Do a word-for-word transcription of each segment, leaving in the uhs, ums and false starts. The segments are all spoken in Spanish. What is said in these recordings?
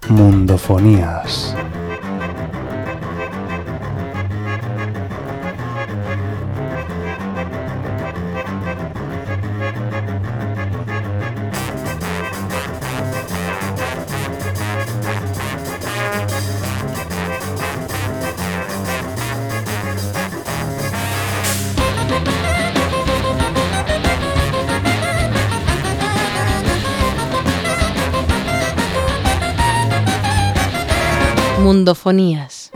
Mundofonías. Mundofonías.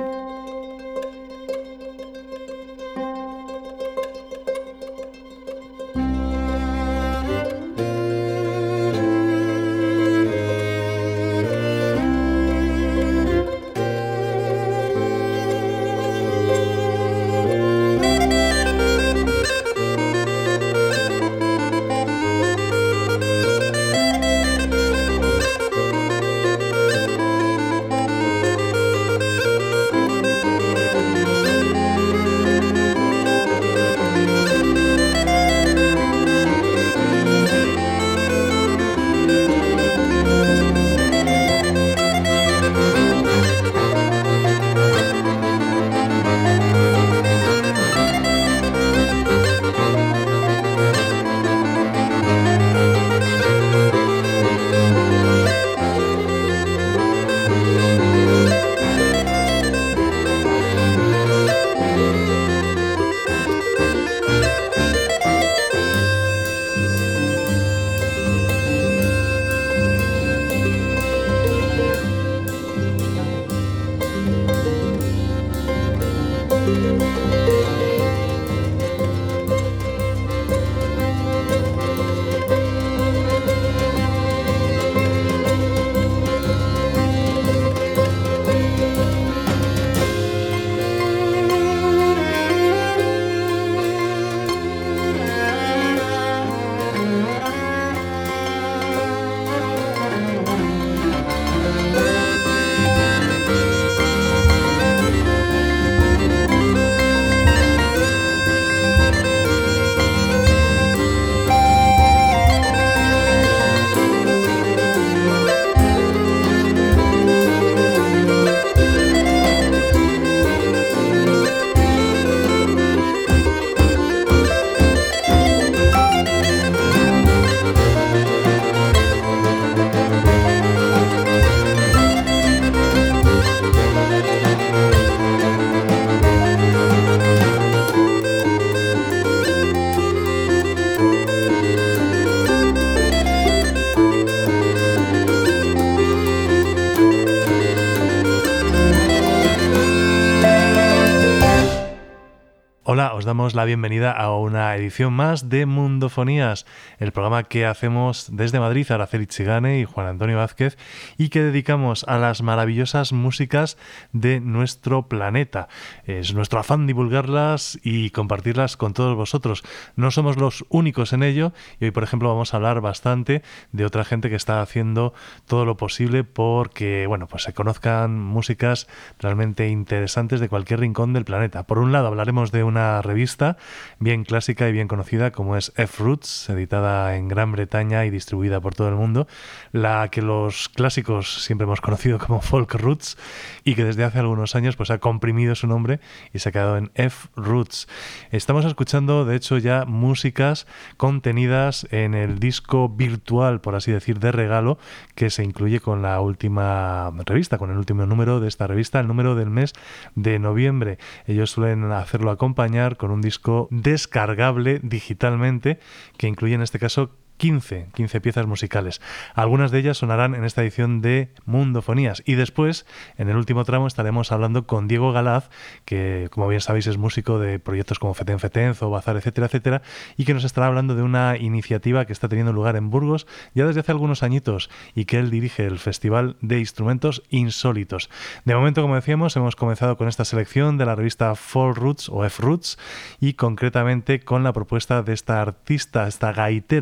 Hola, os damos la bienvenida a una edición más de Mundofonías, el programa que hacemos desde Madrid, Araceli Chigane y Juan Antonio Vázquez, y que dedicamos a las maravillosas músicas de nuestro planeta. Es nuestro afán divulgarlas y compartirlas con todos vosotros. No somos los únicos en ello, y hoy, por ejemplo, vamos a hablar bastante de otra gente que está haciendo todo lo posible porque, bueno, pues se conozcan músicas realmente interesantes de cualquier rincón del planeta. Por un lado, hablaremos de una revista bien clásica y bien conocida como es F-Roots, editada en Gran Bretaña y distribuida por todo el mundo, la que los clásicos siempre hemos conocido como Folk Roots y que desde hace algunos años pues ha comprimido su nombre y se ha quedado en F-Roots. Estamos escuchando de hecho ya músicas contenidas en el disco virtual, por así decir, de regalo que se incluye con la última revista, con el último número de esta revista, el número del mes de noviembre. Ellos suelen hacerlo acompañar con un disco descargable digitalmente que incluye en este caso quince, quince piezas musicales. Algunas de ellas sonarán en esta edición de Mundofonías y después, en el último tramo, estaremos hablando con Diego Galaz, que como bien sabéis es músico de proyectos como Feten Fetenzo, Bazar, etcétera, etcétera, y que nos estará hablando de una iniciativa que está teniendo lugar en Burgos ya desde hace algunos añitos y que él dirige, el Festival de Instrumentos Insólitos. De momento, como decíamos, hemos comenzado con esta selección de la revista Folk Roots o F-Roots y concretamente con la propuesta de esta artista, esta gaitera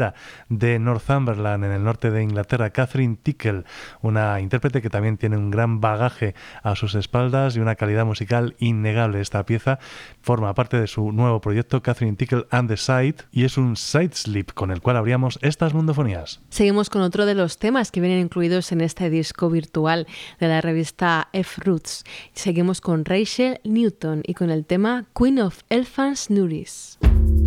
de Northumberland, en el norte de Inglaterra, Catherine Tickell, una intérprete que también tiene un gran bagaje a sus espaldas y una calidad musical innegable. Esta pieza forma parte de su nuevo proyecto Catherine Tickell and the Side y es un side slip con el cual abríamos estas mundofonías. Seguimos con otro de los temas que vienen incluidos en este disco virtual de la revista F-Roots. Seguimos con Rachel Newton y con el tema Queen of Elephant Snurries.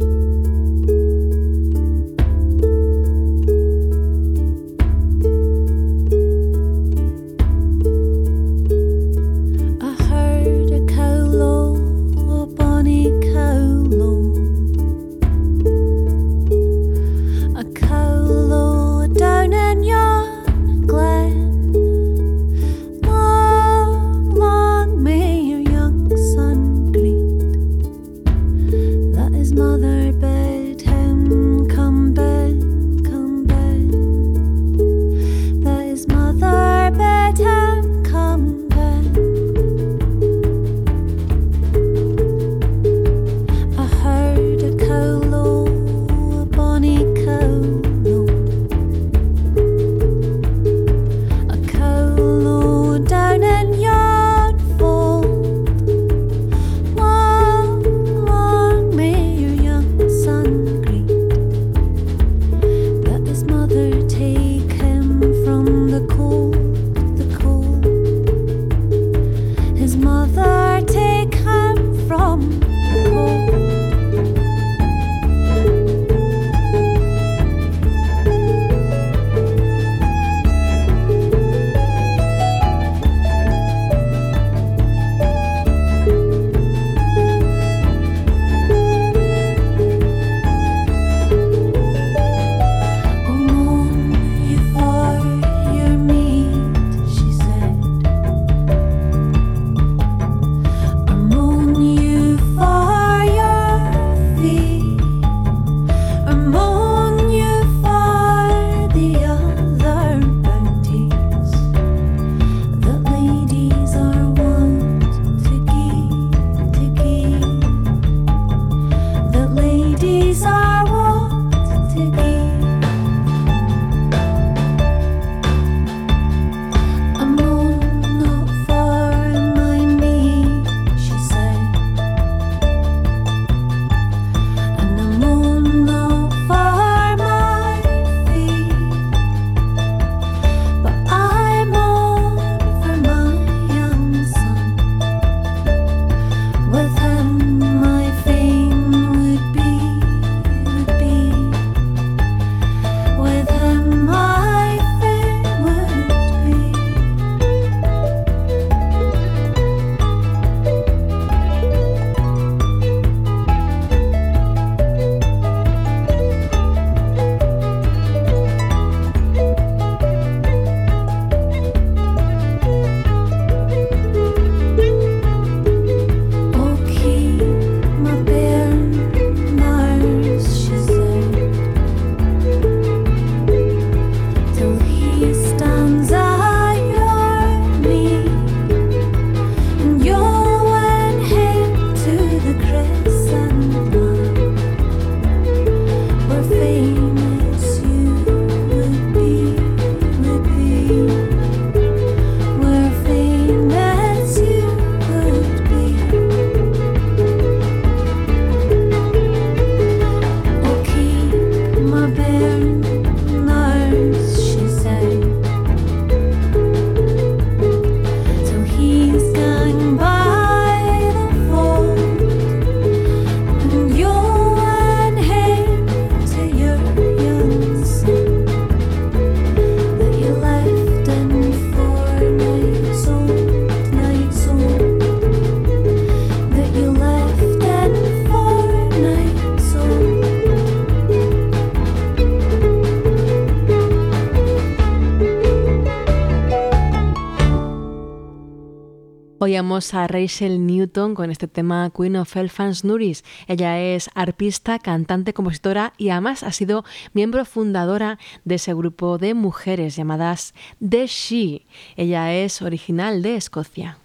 Oíamos a Rachel Newton con este tema Queen of Elephant Snurries. Ella es arpista, cantante, compositora y además ha sido miembro fundadora de ese grupo de mujeres llamadas The She. Ella es original de Escocia.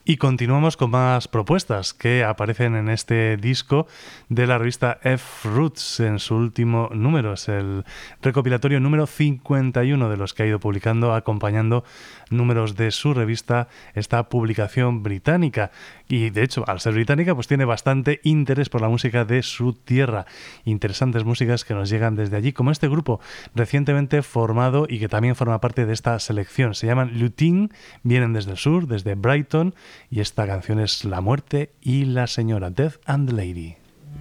Y continuamos con más propuestas que aparecen en este disco de la revista F-Roots en su último número. Es el recopilatorio número cincuenta y uno de los que ha ido publicando, acompañando números de su revista, esta publicación británica. Y de hecho, al ser británica, pues tiene bastante interés por la música de su tierra. Interesantes músicas que nos llegan desde allí, como este grupo recientemente formado y que también forma parte de esta selección. Se llaman Lutin, vienen desde el sur, desde Brighton, y esta canción es La Muerte y la Señora, Death and the Lady.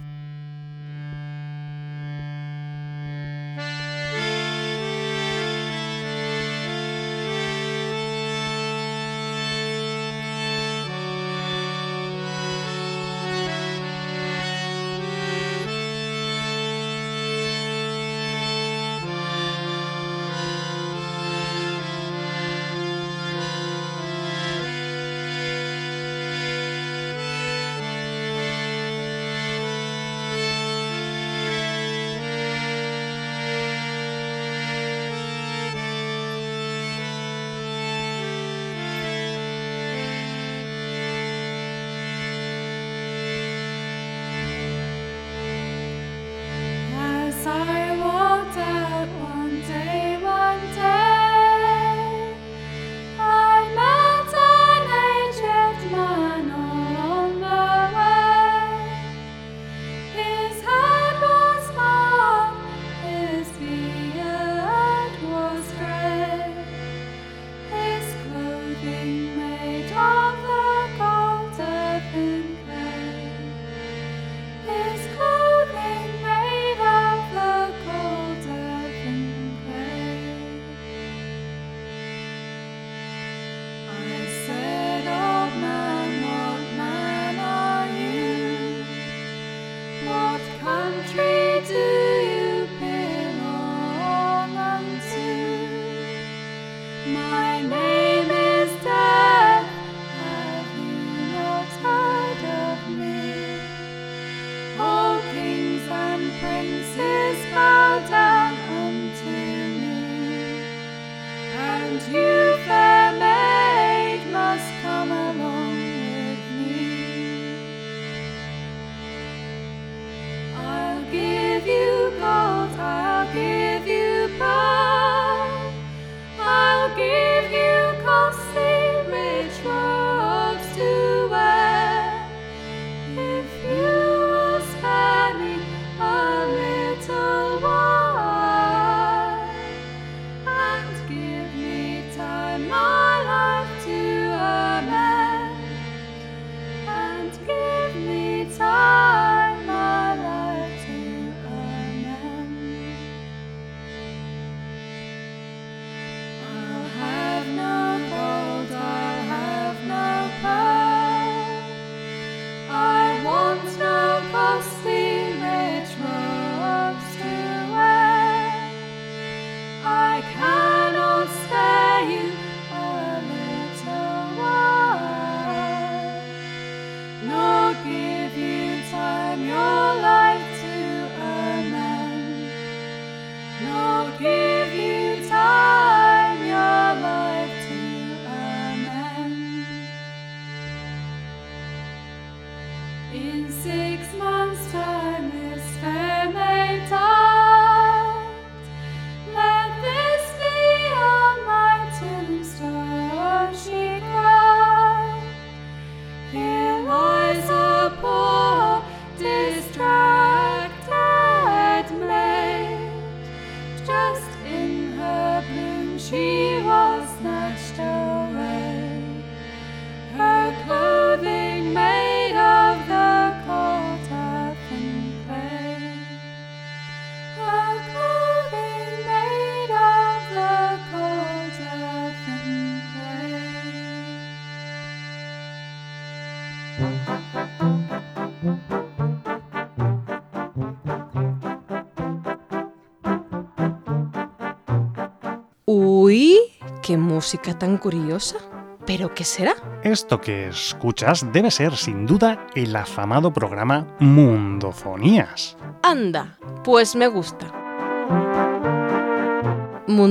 Uy, qué música tan curiosa. ¿Pero qué será? Esto que escuchas debe ser, sin duda, el afamado programa Mundofonías. Anda, pues me gusta.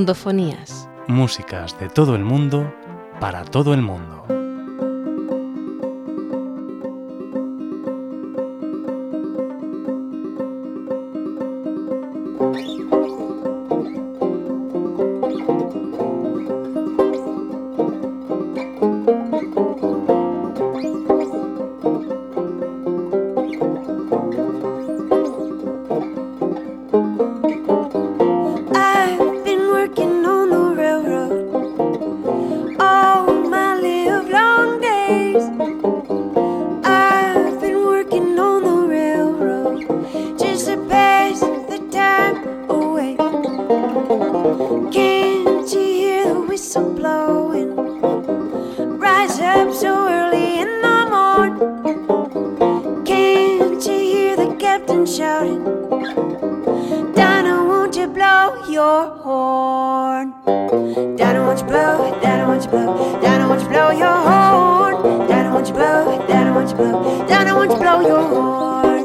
Mundofonías. Músicas de todo el mundo, para todo el mundo. early in the morn. Can't you hear the captain shouting? Dinah, won't you blow your horn? Dinah, won't you blow? Dinah, won't you blow? Dinah, won't you blow your horn? Dinah, won't you blow? Dinah, won't you blow? Dinah, won't you blow your horn?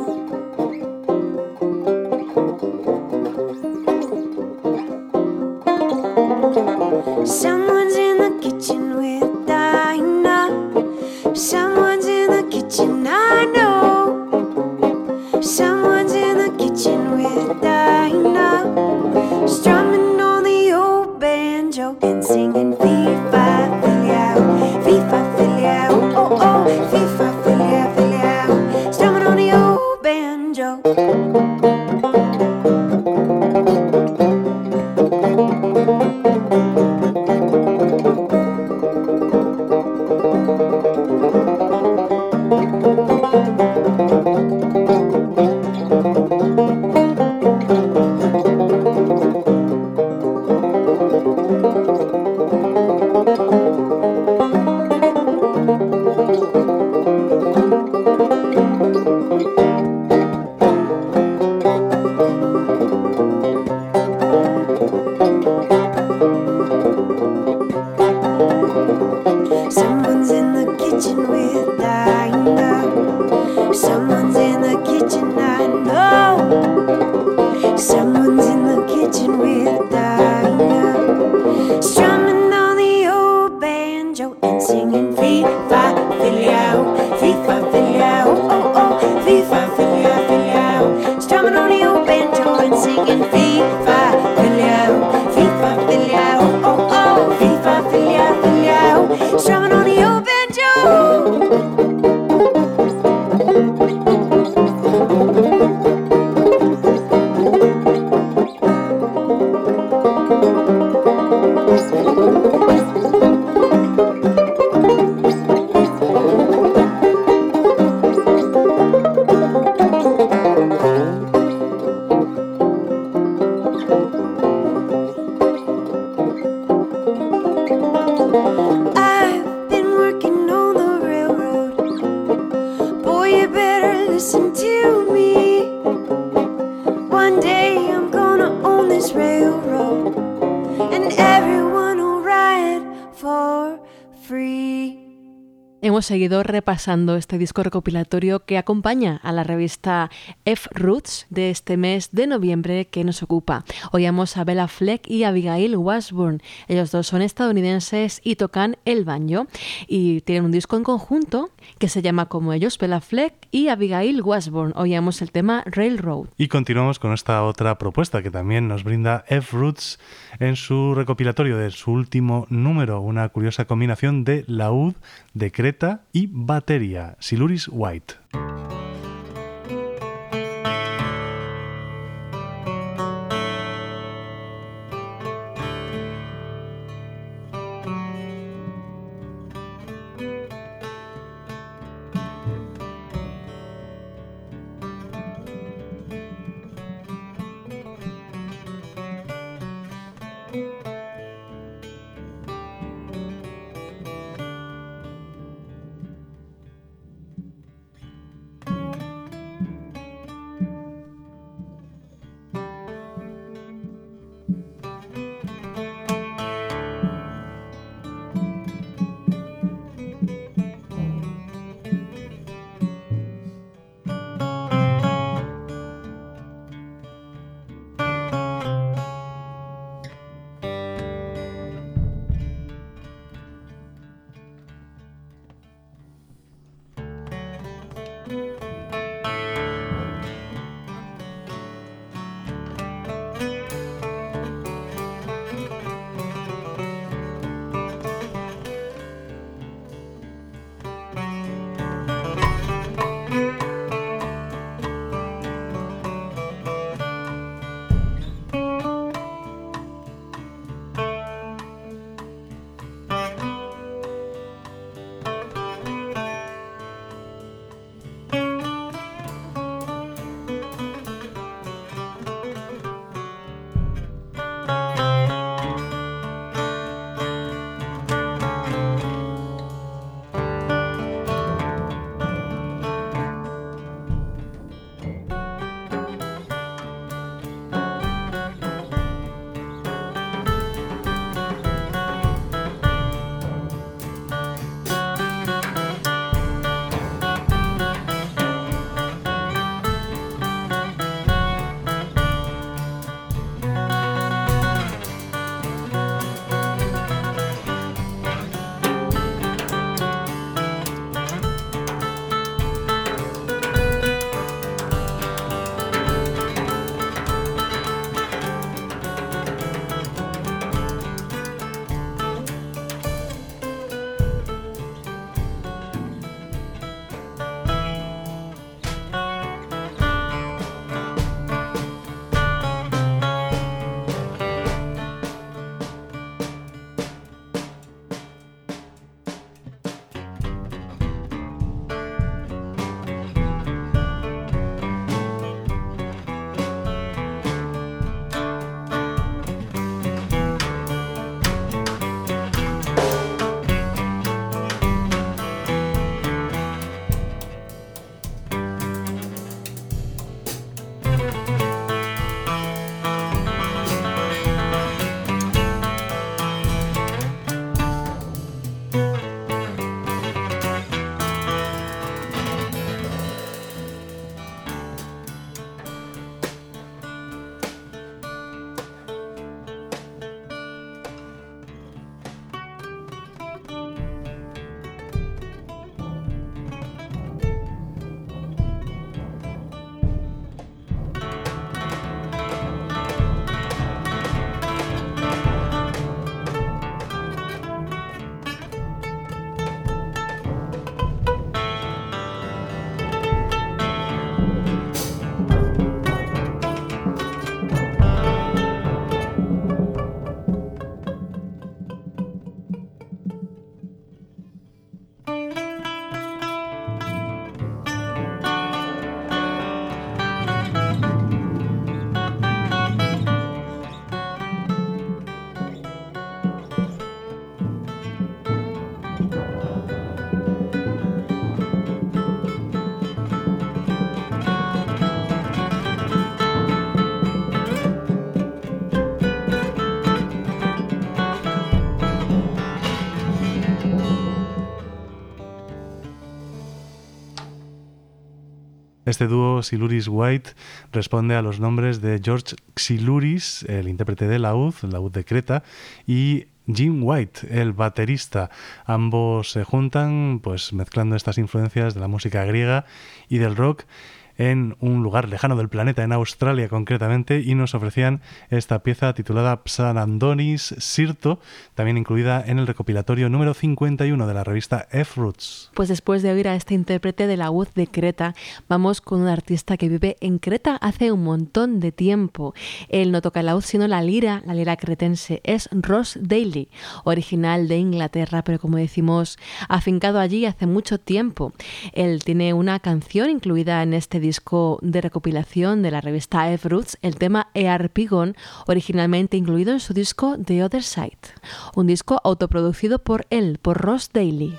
Someone's in the kitchen with Dinah. Someone's in the kitchen, I know. Someone's in the kitchen with Dinah, strumming on the old banjo and singing fee-fi-fi-lay-ow, fee-fi-fi-lay-ow, oh oh, fee-fi-fi-lay-ow, strumming on the old banjo. Someone's in the kitchen with Dinah. Someone's in the kitchen, I know. Someone's in the kitchen with Dinah, strumming on the old banjo and singing fee-fi-fi-lay-ow, fee-fi-fi-lay-ow, oh oh, fee-fi-fi-lay-ow, strumming on the old banjo and singing fee-fi-fi-lay-ow, fee-fi-fi-lay-ow, oh oh, fee-fi-fi-lay-ow, strumming on the old banjo. I've been working on the railroad. Boy, you better listen to me. One day I'm gonna own this railroad, and everyone will ride for free. Hemos seguido repasando este disco recopilatorio que acompaña a la revista F-Roots de este mes de noviembre que nos ocupa. Oíamos a Bella Fleck y Abigail Washburn. Ellos dos son estadounidenses y tocan el banjo. Y tienen un disco en conjunto que se llama como ellos, Bella Fleck y Abigail Washburn. Oíamos el tema Railroad. Y continuamos con esta otra propuesta que también nos brinda F-Roots en su recopilatorio de su último número. Una curiosa combinación de laúd, decreto y batería, Siluris White. Este dúo Siluris White responde a los nombres de George Xiluris, el intérprete de laúd, el laúd de Creta, y Jim White, el baterista. Ambos se juntan pues mezclando estas influencias de la música griega y del rock en un lugar lejano del planeta, en Australia concretamente, y nos ofrecían esta pieza titulada Psanandonis Sirto, también incluida en el recopilatorio número cincuenta y uno de la revista F-Roots. Pues después de oír a este intérprete de laúd de Creta, vamos con un artista que vive en Creta hace un montón de tiempo. Él no toca el laúd, sino la lira, la lira cretense. Es Ross Daly, original de Inglaterra, pero como decimos, afincado allí hace mucho tiempo. Él tiene una canción incluida en este disco de recopilación de la revista F-Roots, el tema Earpigon, originalmente incluido en su disco The Other Side, un disco autoproducido por él, por Ross Daly.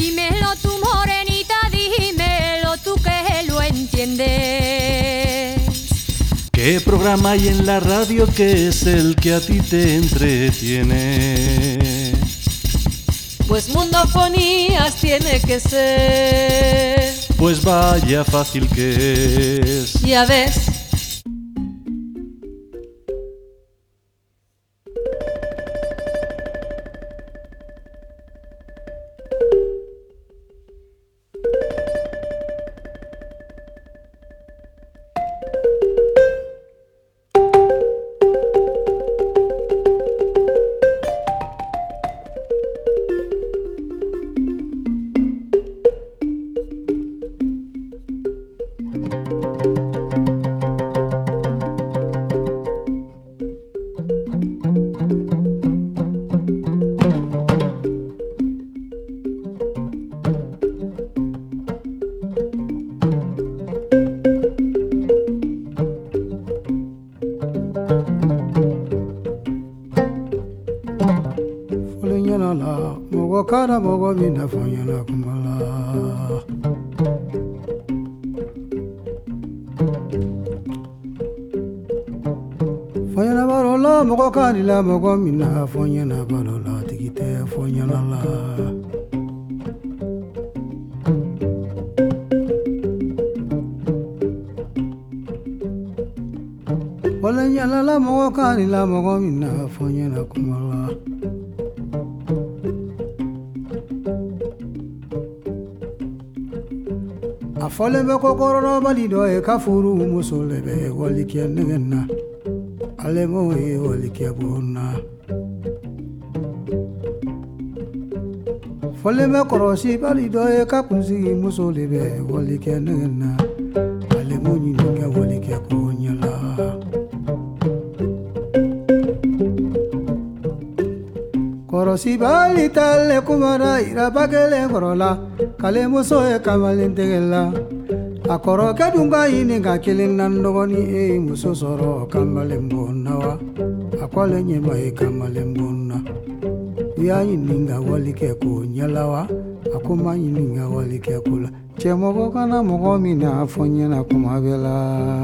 Dímelo tú, morenita, dímelo tú que lo entiendes. ¿Qué programa hay en la radio que es el que a ti te entretiene? Pues Mundofonías tiene que ser. Pues vaya fácil que es. Ya ves. Kara bogo mina fonyana kumala fonyana barola mogo kanila mogo mina fonyana barola tikite fonyana la wala nyala la mogo kanila mogo mina fonyana kumala fɔlen bɛ kokɔrɔbali dɔ ye ka furu muso le bɛ walikɛ nɛgɛn na ale m'o ye walikɛ bon na fɔlen bɛ kɔrɔsibali dɔ ye ka kunsigi muso le bɛ walikɛ nɛgɛn na ale m'o ɲini kɛ walikɛ ko ɲɛla kɔrɔsibali tale kumara iraba kelen kɔrɔ la k'ale muso ye kamalen tɛgɛ la a kɔrɔkɛ dun ka ɲini ka kelen na dɔgɔni e muso sɔrɔ kamalen bon na wa a ko ale ɲɛma ye kamalen bon na u y'a ɲini ka walikɛ ko ɲɛla wa a ko ma ɲini ka walikɛ ko la cɛmɔgɔ kana mɔgɔ min na fɔ ɲɛna kuma bɛɛ la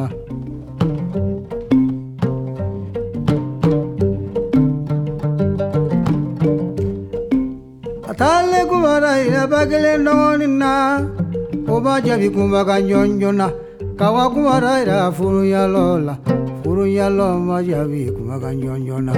tale kumara iraba kelen dɔgɔni na o ma jaabi kunba ka ɲɔnjɔna kawa kumara ira furu yalɔ la furu yalɔ ma jaabi kunba ka ɲɔnjɔna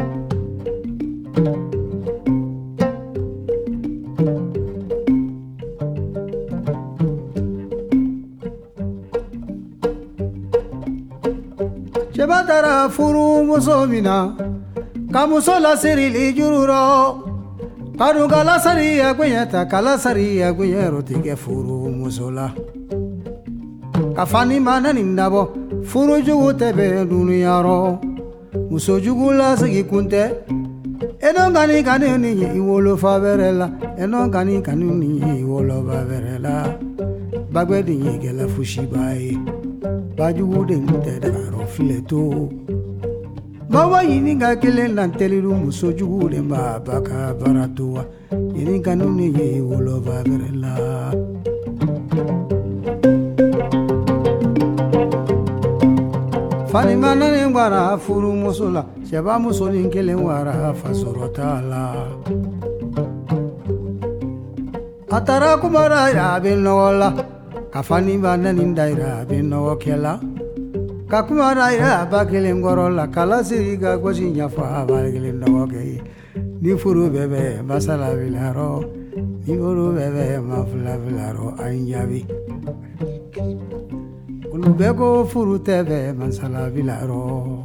cɛba taara furu muso min na ka muso lasirili juru rɔ Kadu kala sariya gwenyata kala sariya gwenyero tige furu musola Kafani mana nindabo furu jugu tebe duniyaro Muso jugu la sigi kunte Eno gani kani ni iwolo faverela Eno gani kani ni iwolo faverela Bagwe di nyegela fushibai Bajugu de nte daro fileto Bawa yini ga kelen na teliru muso jugu de ma baka baratuwa yini kanu ni ye wolo ba berela Fani mana ni ngwara furu muso la sheba muso ni kelen wara fasorota la Atara kumara ya bin nola kafani mana ni ndaira bin no kela Kakumara ira bakelen gorola kala siriga gosi nyafa bakelen noge ni furu bebe masala vilaro ni furu bebe mafla vilaro anjabi ulu bego furu tebe masala vilaro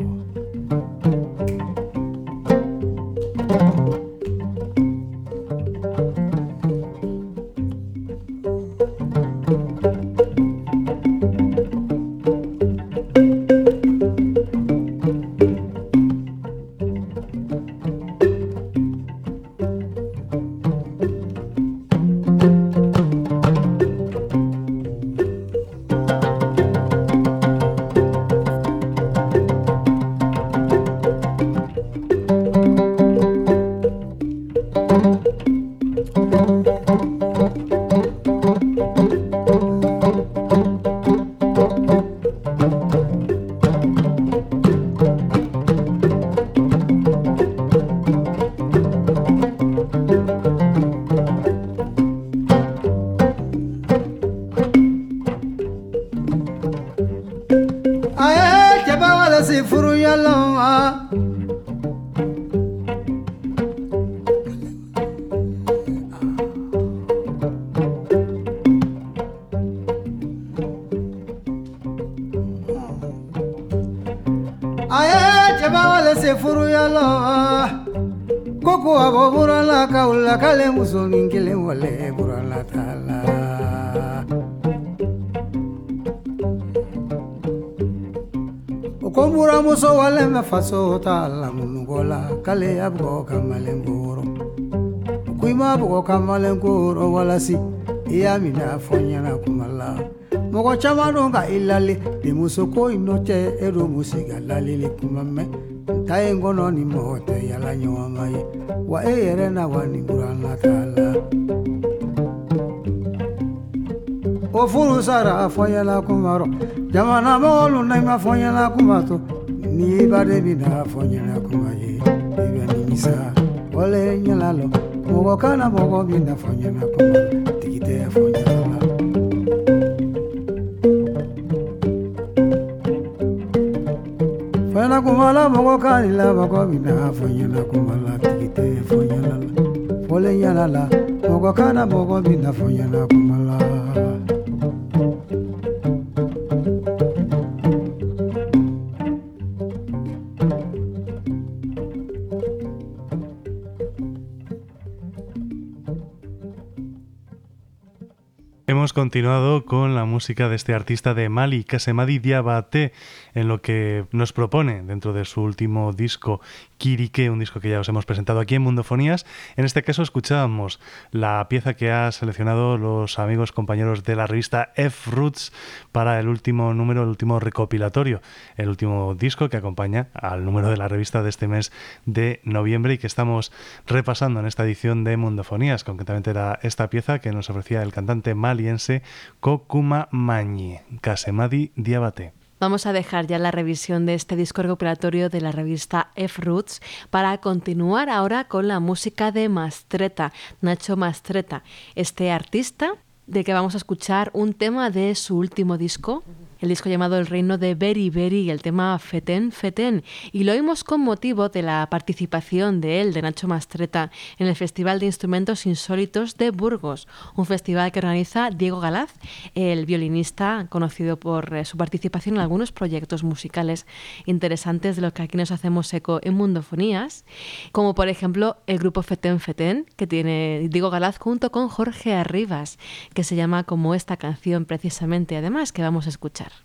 ye furu yala koko abo burala kaula kale musonin kele wale burala tala Komura muso wale me faso tala munugola kale abgo kamalengoro Kuima abgo kamalengoro wala si iya mina fonyana kumala Mogo chamano ga ilali de muso ko inoche ero musiga lalili kumame Tae ngono ni mote yala nyawamaye wa ere na wani burana tala O furu sara fonyana kumaro Jamana molu na ima fonyana kumato Ni bade bina fonyana kumaye Ibe ni misa Ole nyalalo Mogo kana mogo bina fonyana kumaro Tikite fonyana Fonyana kumala mogo kanila Mogo bina fonyana kumala Tikite fonyana Ole nyalala Mogo kana mogo bina fonyana kumala Hemos continuado con la música de este artista de Mali, Kassemady Diabaté, en lo que nos propone dentro de su último disco, Kirike, un disco que ya os hemos presentado aquí en Mundofonías. En este caso escuchábamos la pieza que ha seleccionado los amigos compañeros de la revista F-Roots para el último número, el último recopilatorio, el último disco que acompaña al número de la revista de este mes de noviembre y que estamos repasando en esta edición de Mundofonías. Concretamente era esta pieza que nos ofrecía el cantante maliense Kokuma Mañi, Kassemady Diabaté. Vamos a dejar ya la revisión de este disco recopilatorio de la revista F-Roots para continuar ahora con la música de Mastretta, Nacho Mastretta, este artista del que vamos a escuchar un tema de su último disco, el disco llamado El Reino de Beri Beri y el tema Feten Feten. Y lo oímos con motivo de la participación de él, de Nacho Mastretta, en el Festival de Instrumentos Insólitos de Burgos, un festival que organiza Diego Galaz, el violinista conocido por eh, su participación en algunos proyectos musicales interesantes de los que aquí nos hacemos eco en Mundofonías, como por ejemplo el grupo Feten Feten, que tiene Diego Galaz junto con Jorge Arribas, que se llama como esta canción precisamente, además, que vamos a escuchar.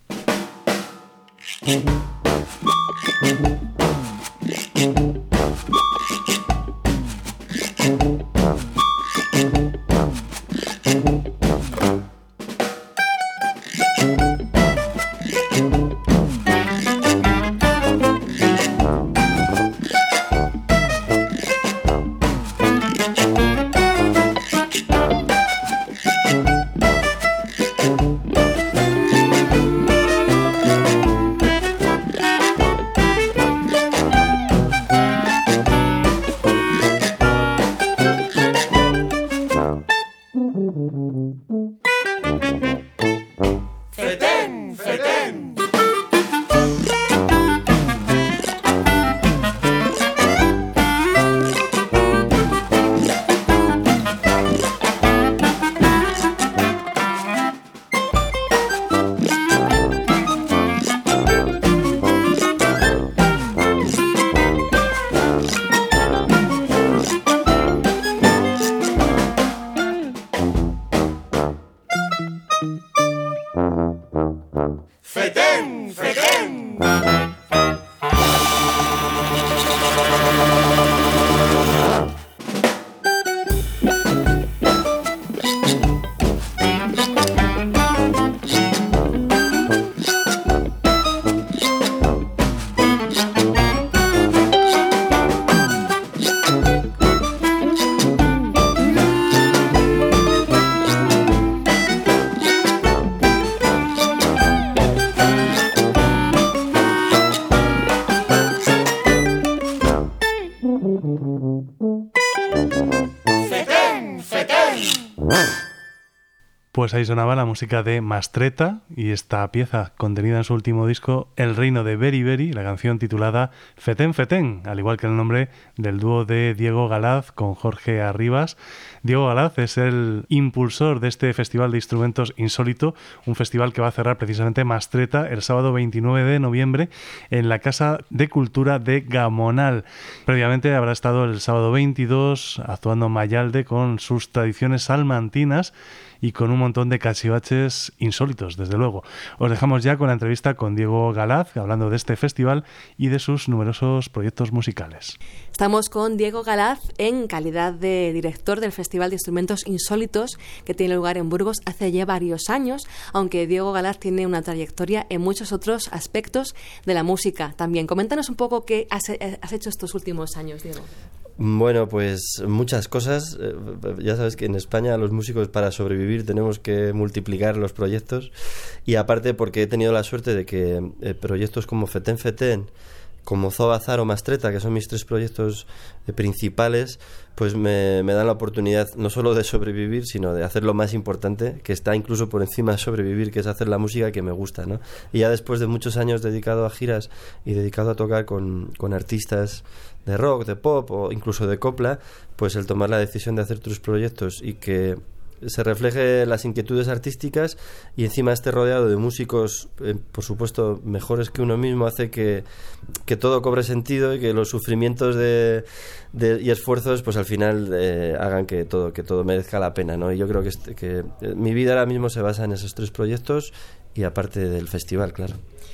Pues ahí sonaba la música de Mastretta y esta pieza contenida en su último disco, El Reino de Beri Beri, la canción titulada Fetén Fetén, al igual que el nombre del dúo de Diego Galaz con Jorge Arribas. Diego Galaz es el impulsor de este Festival de Instrumentos Insólito, un festival que va a cerrar precisamente Mastretta el sábado veintinueve de noviembre en la Casa de Cultura de Gamonal. Previamente habrá estado el sábado veintidós actuando Mayalde con sus tradiciones salmantinas y con un montón de cachivaches insólitos, desde luego. Os dejamos ya con la entrevista con Diego Galaz, hablando de este festival y de sus numerosos proyectos musicales. Estamos con Diego Galaz en calidad de director del Festival de Instrumentos Insólitos, que tiene lugar en Burgos hace ya varios años, aunque Diego Galaz tiene una trayectoria en muchos otros aspectos de la música también. Coméntanos un poco qué has, has hecho estos últimos años, Diego. Bueno, pues muchas cosas. Ya sabes que en España los músicos para sobrevivir tenemos que multiplicar los proyectos, y aparte porque he tenido la suerte de que eh, proyectos como Fetén Fetén, como Zobazar o Mastretta, que son mis tres proyectos eh, principales, pues me, me dan la oportunidad no solo de sobrevivir, sino de hacer lo más importante, que está incluso por encima de sobrevivir, que es hacer la música que me gusta, ¿no? Y ya después de muchos años dedicado a giras y dedicado a tocar con, con artistas de rock, de pop o incluso de copla, pues el tomar la decisión de hacer tus proyectos y que se refleje las inquietudes artísticas y encima esté rodeado de músicos, eh, por supuesto, mejores que uno mismo, hace que, que todo cobre sentido y que los sufrimientos de, de, y esfuerzos pues al final eh, hagan que todo, que todo merezca la pena, ¿no? Y yo creo que, este, que eh, mi vida ahora mismo se basa en esos tres proyectos y aparte del festival, claro.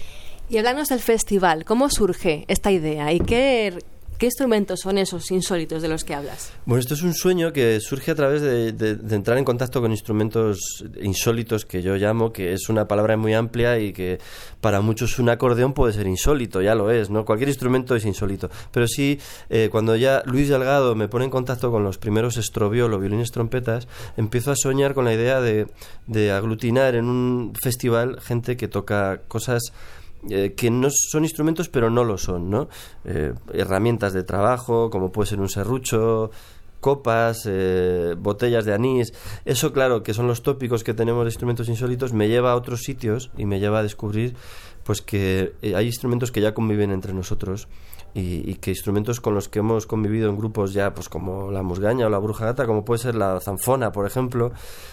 Y hablarnos del festival, ¿cómo surge esta idea y qué... ¿Qué instrumentos son esos insólitos de los que hablas? Bueno, esto es un sueño que surge a través de, de, de entrar en contacto con instrumentos insólitos, que yo llamo, que es una palabra muy amplia y que para muchos un acordeón puede ser insólito, ya lo es, ¿no? Cualquier instrumento es insólito. Pero sí, eh, cuando ya Luis Delgado me pone en contacto con los primeros estroviolo, violines, trompetas, empiezo a soñar con la idea de, de aglutinar en un festival gente que toca cosas Eh, que no son instrumentos pero no lo son, ¿no? Eh, herramientas de trabajo como puede ser un serrucho, copas, eh, botellas de anís. Eso, claro, que son los tópicos que tenemos de instrumentos insólitos, me lleva a otros sitios y me lleva a descubrir pues que eh, hay instrumentos que ya conviven entre nosotros y, y que instrumentos con los que hemos convivido en grupos ya pues como la musgaña o la bruja gata, como puede ser la zanfona, por ejemplo,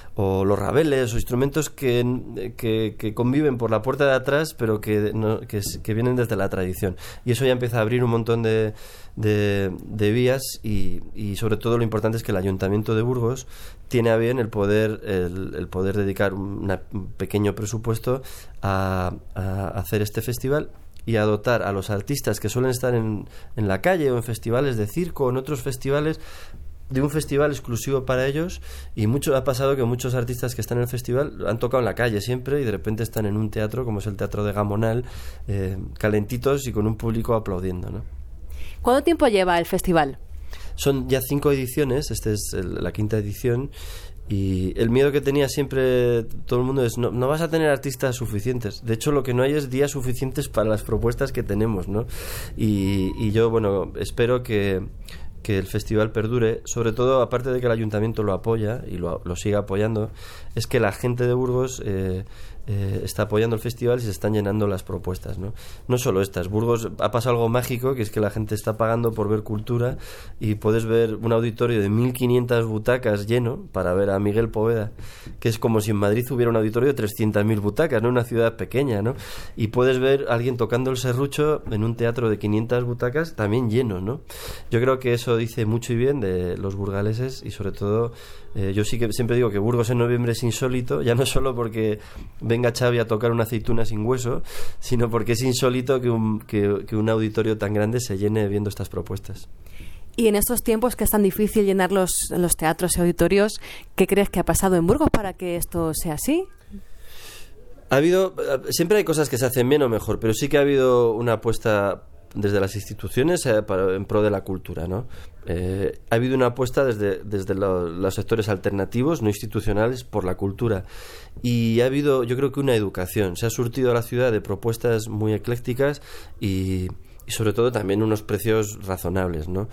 o los rabeles, o instrumentos que, que, que conviven por la puerta de atrás pero que, no, que, que vienen desde la tradición, y eso ya empieza a abrir un montón de, de, de vías y, y sobre todo lo importante es que el Ayuntamiento de Burgos tiene a bien el poder el, el poder dedicar una, un pequeño presupuesto a, a hacer este festival y a dotar a los artistas que suelen estar en, en la calle o en festivales de circo o en otros festivales de un festival exclusivo para ellos. Y mucho ha pasado que muchos artistas que están en el festival han tocado en la calle siempre y de repente están en un teatro como es el Teatro de Gamonal, eh, calentitos y con un público aplaudiendo, ¿no? ¿Cuánto tiempo lleva el festival? Son ya cinco ediciones, esta es el, la quinta edición. Y el miedo que tenía siempre todo el mundo es no, no vas a tener artistas suficientes. De hecho, lo que no hay es días suficientes para las propuestas que tenemos, ¿no? Y, y yo, bueno, espero que, que el festival perdure. Sobre todo, aparte de que el ayuntamiento lo apoya y lo, lo siga apoyando, es que la gente de Burgos eh, eh, está apoyando el festival y se están llenando las propuestas, ¿no? No solo estas. Burgos ha pasado algo mágico, que es que la gente está pagando por ver cultura y puedes ver un auditorio de mil quinientas butacas lleno para ver a Miguel Poveda, que es como si en Madrid hubiera un auditorio de trescientas mil butacas, ¿no? Una ciudad pequeña, ¿no? Y puedes ver a alguien tocando el serrucho en un teatro de quinientas butacas también lleno, ¿no? Yo creo que eso dice mucho y bien de los burgaleses y sobre todo eh, yo sí que siempre digo que Burgos en noviembre es insólito, ya no solo porque venga Xavi a tocar una aceituna sin hueso, sino porque es insólito que un, que, que un auditorio tan grande se llene viendo estas propuestas. Y en estos tiempos que es tan difícil llenar los, los teatros y auditorios, ¿qué crees que ha pasado en Burgos para que esto sea así? Ha habido, siempre hay cosas que se hacen bien o mejor, pero sí que ha habido una apuesta desde las instituciones eh, para, en pro de la cultura, ¿no? Eh, ha habido una apuesta desde, desde lo, los sectores alternativos, no institucionales, por la cultura. Y ha habido, yo creo que una educación. Se ha surtido a la ciudad de propuestas muy eclécticas y, y sobre todo también unos precios razonables, ¿no?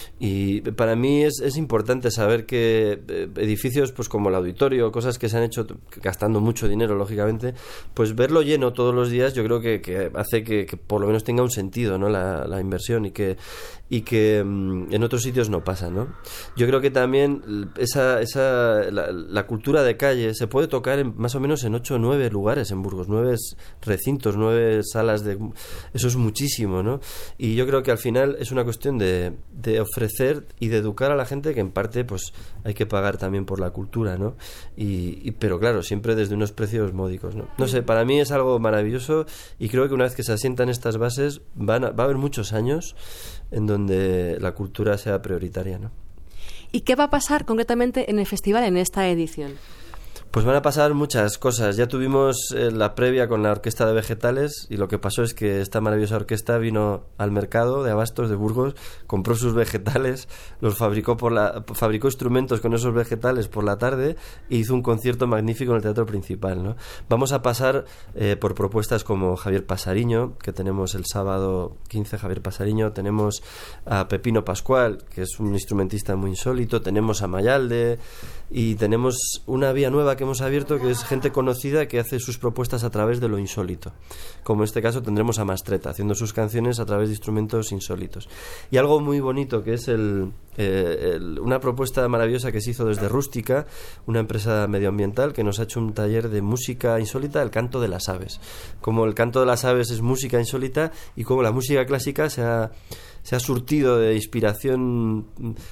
Y para mí es, es importante saber que eh, edificios pues como el Auditorio, cosas que se han hecho gastando mucho dinero, lógicamente, pues verlo lleno todos los días yo creo que, que hace que, que por lo menos tenga un sentido, ¿no? La, la inversión y que, y que mm, en otros sitios no pasa, ¿no? Yo creo que también esa, esa la, la cultura de calle se puede tocar en, más o menos en ocho o nueve lugares en Burgos, nueve recintos, nueve salas de... Eso es muchísimo, ¿no? Y yo creo que al final es una cuestión de, de ofrecer y de educar a la gente, que en parte pues hay que pagar también por la cultura, ¿no? Y, y pero claro, siempre desde unos precios módicos, ¿no? No sé, para mí es algo maravilloso y creo que una vez que se asientan estas bases van a, va a haber muchos años en donde la cultura sea prioritaria, ¿no? ¿Y qué va a pasar concretamente en el festival en esta edición? Pues van a pasar muchas cosas. Ya tuvimos eh, la previa con la Orquesta de Vegetales y lo que pasó es que esta maravillosa orquesta vino al mercado de abastos de Burgos, compró sus vegetales, los fabricó por la fabricó instrumentos con esos vegetales por la tarde e hizo un concierto magnífico en el Teatro Principal, ¿no? Vamos a pasar eh, por propuestas como Javier Pasariño, que tenemos el sábado quince, Javier Pasariño, tenemos a Pepino Pascual, que es un instrumentista muy insólito, tenemos a Mayalde y tenemos una vía nueva que hemos abierto, que es gente conocida que hace sus propuestas a través de lo insólito, como en este caso tendremos a Mastretta haciendo sus canciones a través de instrumentos insólitos. Y algo muy bonito que es el, eh, el, una propuesta maravillosa que se hizo desde Rústica, una empresa medioambiental que nos ha hecho un taller de música insólita, el canto de las aves. Como el canto de las aves es música insólita y como la música clásica se ha se ha surtido de inspiración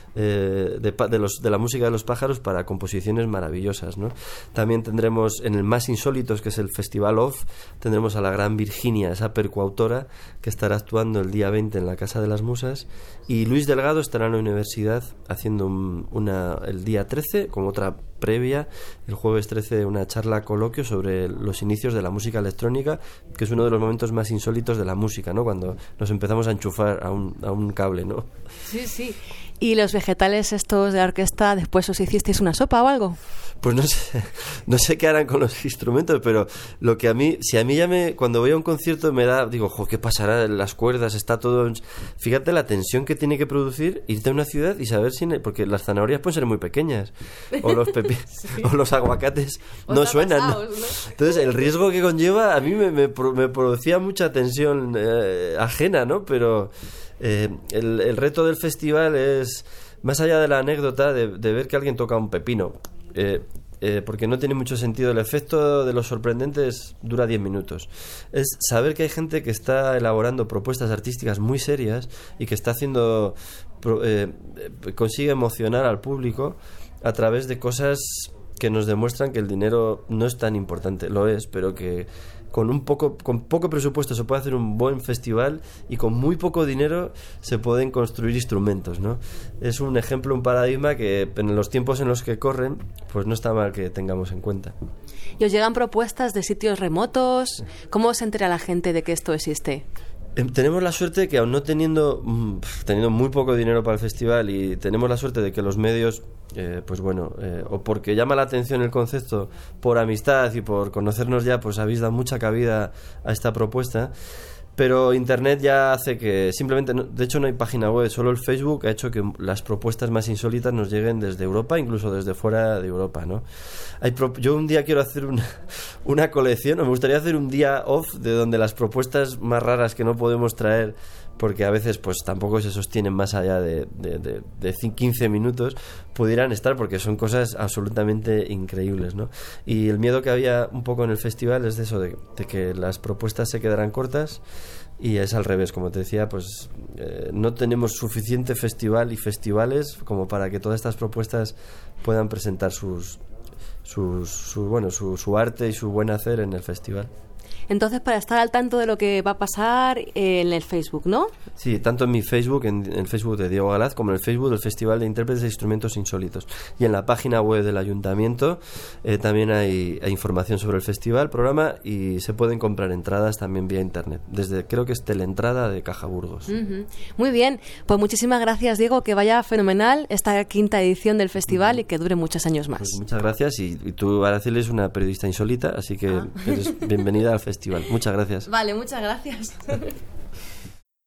eh, de, de, los, de la música de los pájaros para composiciones maravillosas, ¿no? También tendremos en el más insólitos, que es el Festival Off, tendremos a la gran Virginia, esa percuautora, que estará actuando el día veinte en la Casa de las Musas, y Luis Delgado estará en la universidad haciendo un, una, el día trece, como otra previa, el jueves trece, una charla coloquio sobre los inicios de la música electrónica, que es uno de los momentos más insólitos de la música, ¿no? Cuando nos empezamos a enchufar a un, a un cable, ¿no? Sí, sí. ¿Y los vegetales estos de la orquesta, después os hicisteis una sopa o algo? Pues no sé, no sé qué harán con los instrumentos, pero lo que a mí, si a mí ya me, cuando voy a un concierto me da, digo, jo, ¿qué pasará? Las cuerdas, está todo... Fíjate la tensión que tiene que producir irte a una ciudad y saber si... Porque las zanahorias pueden ser muy pequeñas, o los pepi sí. o los aguacates o no suenan, pasados, ¿no? ¿no? Entonces el riesgo que conlleva a mí me, me, me producía mucha tensión eh, ajena, ¿no? Pero eh, el, el reto del festival es, más allá de la anécdota de, de ver que alguien toca un pepino, Eh, eh, porque no tiene mucho sentido. El efecto de los sorprendentes dura diez minutos. Es saber que hay gente que está elaborando propuestas artísticas muy serias y que está haciendo eh, consigue emocionar al público a través de cosas que nos demuestran que el dinero no es tan importante. Lo es, pero que con un poco con poco presupuesto se puede hacer un buen festival y con muy poco dinero se pueden construir instrumentos, ¿no? Es un ejemplo, un paradigma que en los tiempos en los que corren, pues no está mal que tengamos en cuenta. ¿Y os llegan propuestas de sitios remotos? ¿Cómo se entera la gente de que esto existe? Eh, tenemos la suerte que aun no teniendo teniendo muy poco dinero para el festival, y tenemos la suerte de que los medios eh, pues bueno, eh, o porque llama la atención el concepto, por amistad y por conocernos ya, pues habéis dado mucha cabida a esta propuesta. Pero Internet ya hace que simplemente, no, de hecho no hay página web, solo el Facebook ha hecho que las propuestas más insólitas nos lleguen desde Europa, incluso desde fuera de Europa, ¿no? Hay pro, yo un día quiero hacer una, una colección, o me gustaría hacer un día off de donde las propuestas más raras que no podemos traer, porque a veces pues tampoco se sostienen más allá de, de, de, de quince minutos, pudieran estar, porque son cosas absolutamente increíbles, ¿no? Y el miedo que había un poco en el festival es de eso, de, de que las propuestas se quedarán cortas, y es al revés, como te decía, pues eh, no tenemos suficiente festival y festivales como para que todas estas propuestas puedan presentar sus, sus, su, bueno, su, su arte y su buen hacer en el festival. Entonces, para estar al tanto de lo que va a pasar en el Facebook, ¿no? Sí, tanto en mi Facebook, en, en el Facebook de Diego Galaz, como en el Facebook del Festival de Intérpretes de Instrumentos Insólitos. Y en la página web del Ayuntamiento eh, también hay, hay información sobre el festival, programa, y se pueden comprar entradas también vía internet. Desde, creo que es Teleentrada de Caja Burgos. Uh-huh. Muy bien, pues muchísimas gracias, Diego, que vaya fenomenal esta quinta edición del festival uh-huh. y que dure muchos años más. Pues muchas gracias, y, y tú, Araceli, es una periodista insólita, así que ah. eres bienvenida al festival. Muchas gracias. Vale, muchas gracias.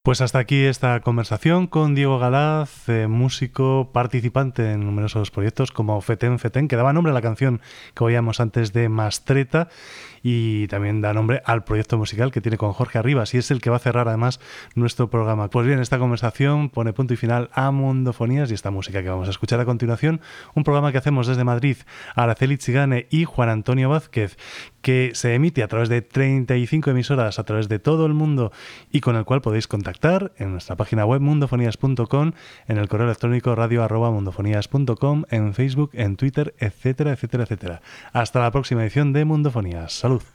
Pues hasta aquí esta conversación con Diego Galaz, eh, músico participante en numerosos proyectos como Feten Feten, que daba nombre a la canción que oíamos antes de Mastreta, y también da nombre al proyecto musical que tiene con Jorge Arribas, y es el que va a cerrar además nuestro programa. Pues bien, esta conversación pone punto y final a Mundofonías y esta música que vamos a escuchar a continuación, un programa que hacemos desde Madrid, Araceli Chigane y Juan Antonio Vázquez, que se emite a través de treinta y cinco emisoras a través de todo el mundo y con el cual podéis contactar en nuestra página web mundofonías punto com, en el correo electrónico radio arroba mundofonías punto com, en Facebook, en Twitter, etcétera, etcétera, etcétera. Hasta la próxima edición de Mundofonías. Salud.